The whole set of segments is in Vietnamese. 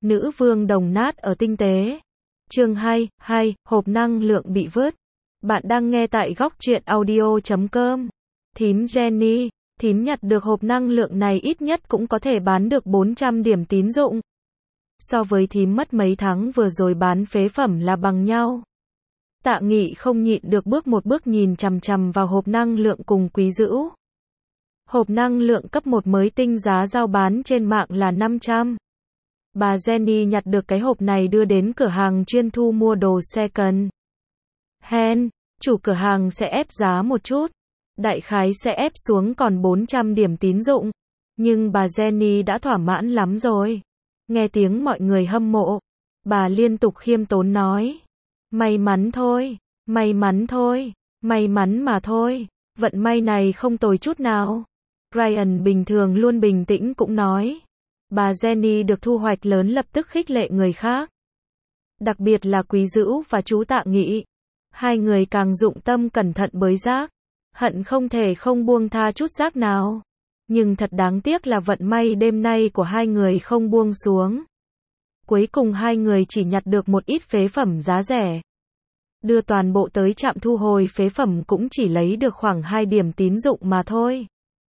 Nữ vương đồng nát ở tinh tế. Chương 2, hộp năng lượng bị vứt. Bạn đang nghe tại góc truyện audio.com. Thím Jenny, thím nhặt được hộp năng lượng này ít nhất cũng có thể bán được 400 điểm tín dụng. So với thím mất mấy tháng vừa rồi bán phế phẩm là bằng nhau. Tạ Nghị không nhịn được bước một bước nhìn chằm chằm vào hộp năng lượng cùng Quý Dữu. Hộp năng lượng cấp 1 mới tinh giá giao bán trên mạng là 500. Bà Jenny nhặt được cái hộp này đưa đến cửa hàng chuyên thu mua đồ second hand. Chủ cửa hàng sẽ ép giá một chút. Đại khái sẽ ép xuống còn 400 điểm tín dụng. Nhưng bà Jenny đã thỏa mãn lắm rồi. Nghe tiếng mọi người hâm mộ. Bà liên tục khiêm tốn nói. May mắn thôi, may mắn thôi, may mắn mà thôi. Vận may này không tồi chút nào. Ryan bình thường luôn bình tĩnh cũng nói. Bà Jenny được thu hoạch lớn lập tức khích lệ người khác. Đặc biệt là Quý Dữu và chú Tạ Nghị. Hai người càng dụng tâm cẩn thận bới rác. Hận không thể không buông tha chút rác nào. Nhưng thật đáng tiếc là vận may đêm nay của hai người không buông xuống. Cuối cùng hai người chỉ nhặt được một ít phế phẩm giá rẻ. Đưa toàn bộ tới trạm thu hồi phế phẩm cũng chỉ lấy được khoảng 2 điểm tín dụng mà thôi.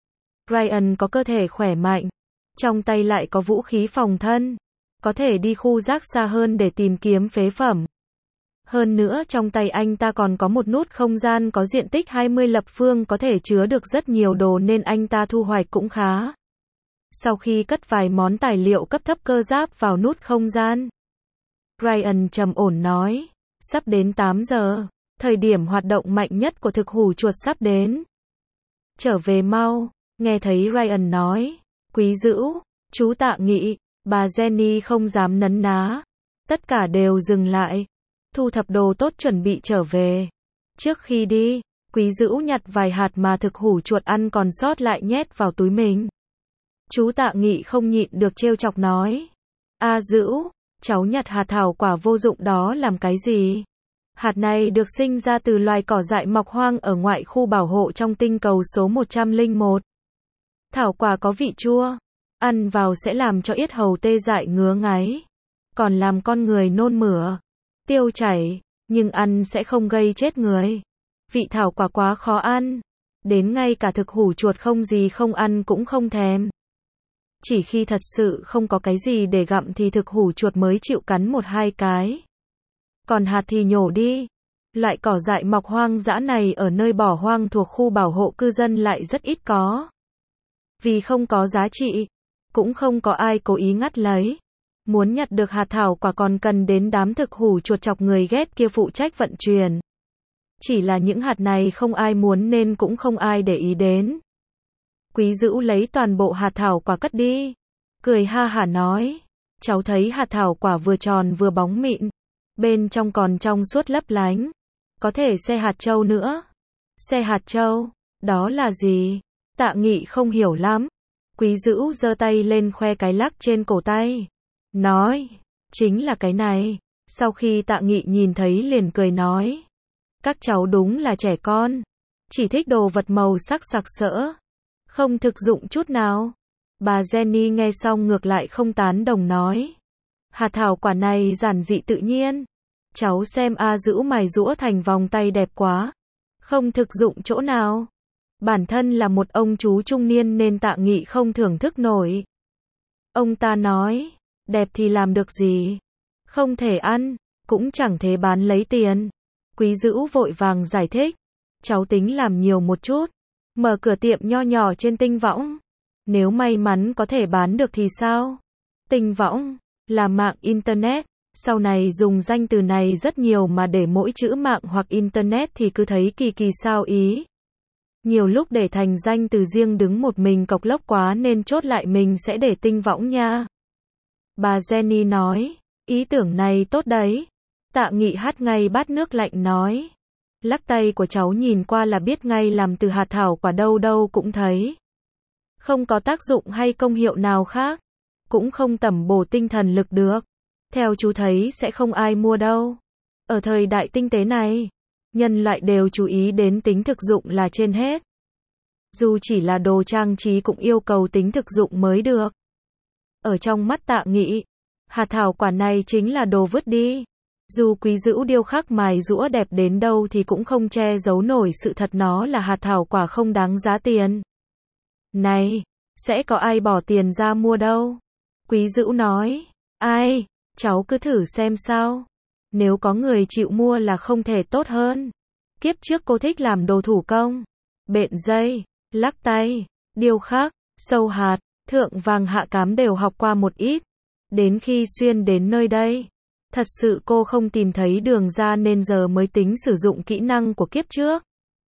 Ryan có cơ thể khỏe mạnh. Trong tay lại có vũ khí phòng thân. Có thể đi khu rác xa hơn để tìm kiếm phế phẩm. Hơn nữa trong tay anh ta còn có một nút không gian có diện tích 20 lập phương có thể chứa được rất nhiều đồ nên anh ta thu hoạch cũng khá. Sau khi cất vài món tài liệu cấp thấp cơ giáp vào nút không gian, Ryan trầm ổn nói, sắp đến 8 giờ, thời điểm hoạt động mạnh nhất của thực hủ chuột sắp đến. Trở về mau, nghe thấy Ryan nói, Quý Dữu, chú Tạ Nghị, bà Jenny không dám nấn ná. Tất cả đều dừng lại, thu thập đồ tốt chuẩn bị trở về. Trước khi đi, Quý Dữu nhặt vài hạt mà thực hủ chuột ăn còn sót lại nhét vào túi mình. Chú Tạ Nghị không nhịn được trêu chọc nói. Dữu, cháu nhặt hạt thảo quả vô dụng đó làm cái gì? Hạt này được sinh ra từ loài cỏ dại mọc hoang ở ngoại khu bảo hộ trong tinh cầu số 101. Thảo quả có vị chua. Ăn vào sẽ làm cho yết hầu tê dại ngứa ngáy. Còn làm con người nôn mửa, tiêu chảy, nhưng ăn sẽ không gây chết người. Vị thảo quả quá khó ăn. Đến ngay cả thực hủ chuột không gì không ăn cũng không thèm. Chỉ khi thật sự không có cái gì để gặm thì thực hủ chuột mới chịu cắn một hai cái. Còn hạt thì nhổ đi. Loại cỏ dại mọc hoang dã này ở nơi bỏ hoang thuộc khu bảo hộ cư dân lại rất ít có. Vì không có giá trị, cũng không có ai cố ý ngắt lấy. Muốn nhặt được hạt thảo quả còn cần đến đám thực hủ chuột chọc người ghét kia phụ trách vận chuyển. Chỉ là những hạt này không ai muốn nên cũng không ai để ý đến. Quý Dữu lấy toàn bộ hạt thảo quả cất đi. Cười ha hả nói. Cháu thấy hạt thảo quả vừa tròn vừa bóng mịn. Bên trong còn trong suốt lấp lánh. Có thể xe hạt châu nữa. Xe hạt châu, đó là gì? Tạ Nghị không hiểu lắm. Quý Dữu giơ tay lên khoe cái lắc trên cổ tay. Nói, chính là cái này. Sau khi Tạ Nghị nhìn thấy liền cười nói. Các cháu đúng là trẻ con. Chỉ thích đồ vật màu sắc sặc sỡ. Không thực dụng chút nào. Bà Jenny nghe xong ngược lại không tán đồng nói. Hạt thảo quả này giản dị tự nhiên. Cháu xem Dữu mài giũa thành vòng tay đẹp quá. Không thực dụng chỗ nào. Bản thân là một ông chú trung niên nên Tạ Nghị không thưởng thức nổi. Ông ta nói, đẹp thì làm được gì? Không thể ăn, cũng chẳng thể bán lấy tiền. Quý Dữu vội vàng giải thích. Cháu tính làm nhiều một chút. Mở cửa tiệm nho nhỏ trên Tinh Võng. Nếu may mắn có thể bán được thì sao? Tinh Võng là mạng Internet. Sau này dùng danh từ này rất nhiều mà để mỗi chữ mạng hoặc Internet thì cứ thấy kỳ kỳ sao ý. Nhiều lúc để thành danh từ riêng đứng một mình cộc lốc quá nên chốt lại mình sẽ để Tinh Võng nha. Bà Jenny nói, ý tưởng này tốt đấy. Tạ Nghị hắt ngay bát nước lạnh nói. Lắc tay của cháu nhìn qua là biết ngay làm từ hạt thảo quả đâu đâu cũng thấy. Không có tác dụng hay công hiệu nào khác. Cũng không tẩm bổ tinh thần lực được. Theo chú thấy sẽ không ai mua đâu. Ở thời đại tinh tế này, nhân loại đều chú ý đến tính thực dụng là trên hết. Dù chỉ là đồ trang trí cũng yêu cầu tính thực dụng mới được. Ở trong mắt Tạ Nghị, Hạt thảo quả này chính là đồ vứt đi. Dù Quý Dữu điêu khắc mài giũa đẹp đến đâu thì cũng không che giấu nổi sự thật nó là hạt thảo quả không đáng giá tiền. Này, sẽ có ai bỏ tiền ra mua đâu. Quý Dữu nói, ai, cháu cứ thử xem sao. Nếu có người chịu mua là không thể tốt hơn. Kiếp trước cô thích làm đồ thủ công. Bện dây, lắc tay, điêu khắc, sâu hạt, thượng vàng hạ cám đều học qua một ít. Đến khi xuyên đến nơi đây, thật sự cô không tìm thấy đường ra nên giờ mới tính sử dụng kỹ năng của kiếp trước.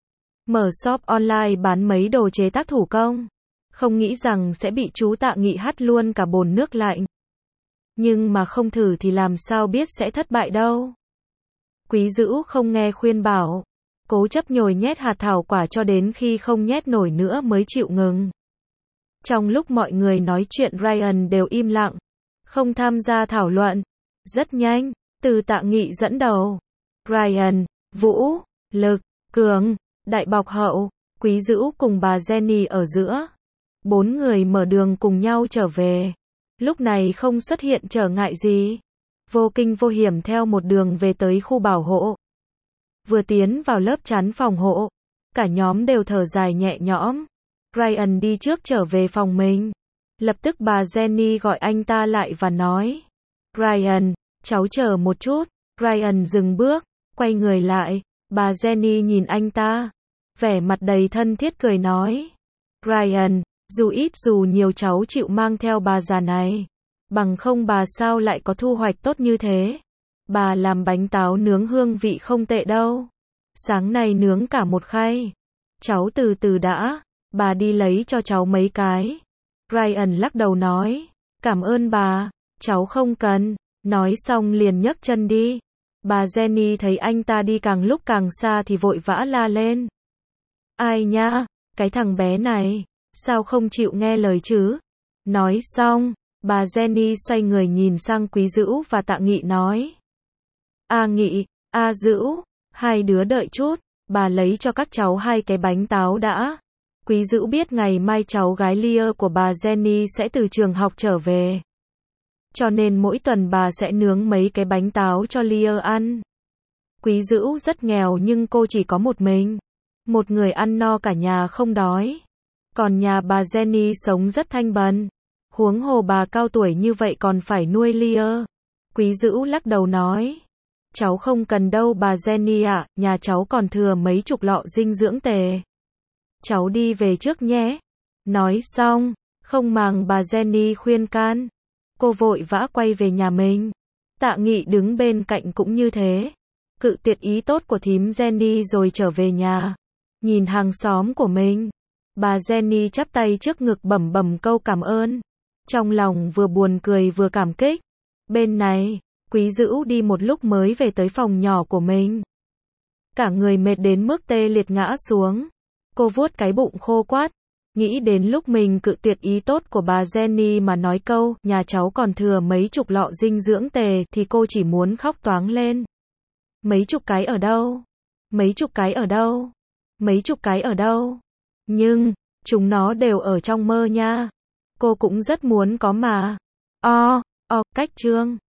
Mở shop online bán mấy đồ chế tác thủ công. Không nghĩ rằng sẽ bị chú Tạ Nghị hắt luôn cả bồn nước lạnh. Nhưng mà không thử thì làm sao biết sẽ thất bại đâu. Quý Dữu không nghe khuyên bảo. Cố chấp nhồi nhét hạt thảo quả cho đến khi không nhét nổi nữa mới chịu ngừng. Trong lúc mọi người nói chuyện Ryan đều im lặng. Không tham gia thảo luận. Rất nhanh, từ Tạ Nghị dẫn đầu. Ryan, Vũ, Lực, Cường, Đại Bọc Hậu, Quý Dữu cùng bà Jenny ở giữa. 4 người mở đường cùng nhau trở về. Lúc này không xuất hiện trở ngại gì. Vô kinh vô hiểm theo một đường về tới khu bảo hộ. Vừa tiến vào lớp chắn phòng hộ, cả nhóm đều thở dài nhẹ nhõm. Ryan đi trước trở về phòng mình. Lập tức bà Jenny gọi anh ta lại và nói. Ryan, cháu chờ một chút. Ryan dừng bước, quay người lại. Bà Jenny nhìn anh ta. Vẻ mặt đầy thân thiết cười nói. Ryan, dù ít dù nhiều cháu chịu mang theo bà già này. Bằng không bà sao lại có thu hoạch tốt như thế. Bà làm bánh táo nướng hương vị không tệ đâu. Sáng nay nướng cả một khay. Cháu từ từ đã. Bà đi lấy cho cháu mấy cái. Ryan lắc đầu nói. Cảm ơn bà. Cháu không cần. Nói xong liền nhấc chân đi. Bà Jenny thấy anh ta đi càng lúc càng xa thì vội vã la lên. Ai nhá, cái thằng bé này, sao không chịu nghe lời chứ? Nói xong, bà Jenny xoay người nhìn sang Quý Dữu và Tạ Nghị nói. A Nghị, A Dữu, hai đứa đợi chút, bà lấy cho các cháu 2 cái bánh táo đã. Quý Dữu biết ngày mai cháu gái Leah của bà Jenny sẽ từ trường học trở về. Cho nên mỗi tuần bà sẽ nướng mấy cái bánh táo cho Leah ăn. Quý Dữu rất nghèo nhưng cô chỉ có một mình. Một người ăn no cả nhà không đói. Còn nhà bà Jenny sống rất thanh bần. Huống hồ bà cao tuổi như vậy còn phải nuôi Leah. Quý Dữu lắc đầu nói. Cháu không cần đâu bà Jenny ạ, nhà cháu còn thừa mấy chục lọ dinh dưỡng tề. Cháu đi về trước nhé. Nói xong, không màng bà Jenny khuyên can. Cô vội vã quay về nhà mình. Tạ Nghị đứng bên cạnh cũng như thế. Cự tuyệt ý tốt của thím Jenny rồi trở về nhà. Nhìn hàng xóm của mình. Bà Jenny chắp tay trước ngực bẩm bẩm câu cảm ơn. Trong lòng vừa buồn cười vừa cảm kích. Bên này, Quý Dữu đi một lúc mới về tới phòng nhỏ của mình. Cả người mệt đến mức tê liệt ngã xuống. Cô vuốt cái bụng khô quát. Nghĩ đến lúc mình cự tuyệt ý tốt của bà Jenny mà nói câu, nhà cháu còn thừa mấy chục lọ dinh dưỡng tề thì cô chỉ muốn khóc toáng lên. Mấy chục cái ở đâu? Mấy chục cái ở đâu? Mấy chục cái ở đâu? Nhưng, chúng nó đều ở trong mơ nha. Cô cũng rất muốn có mà. Cách chương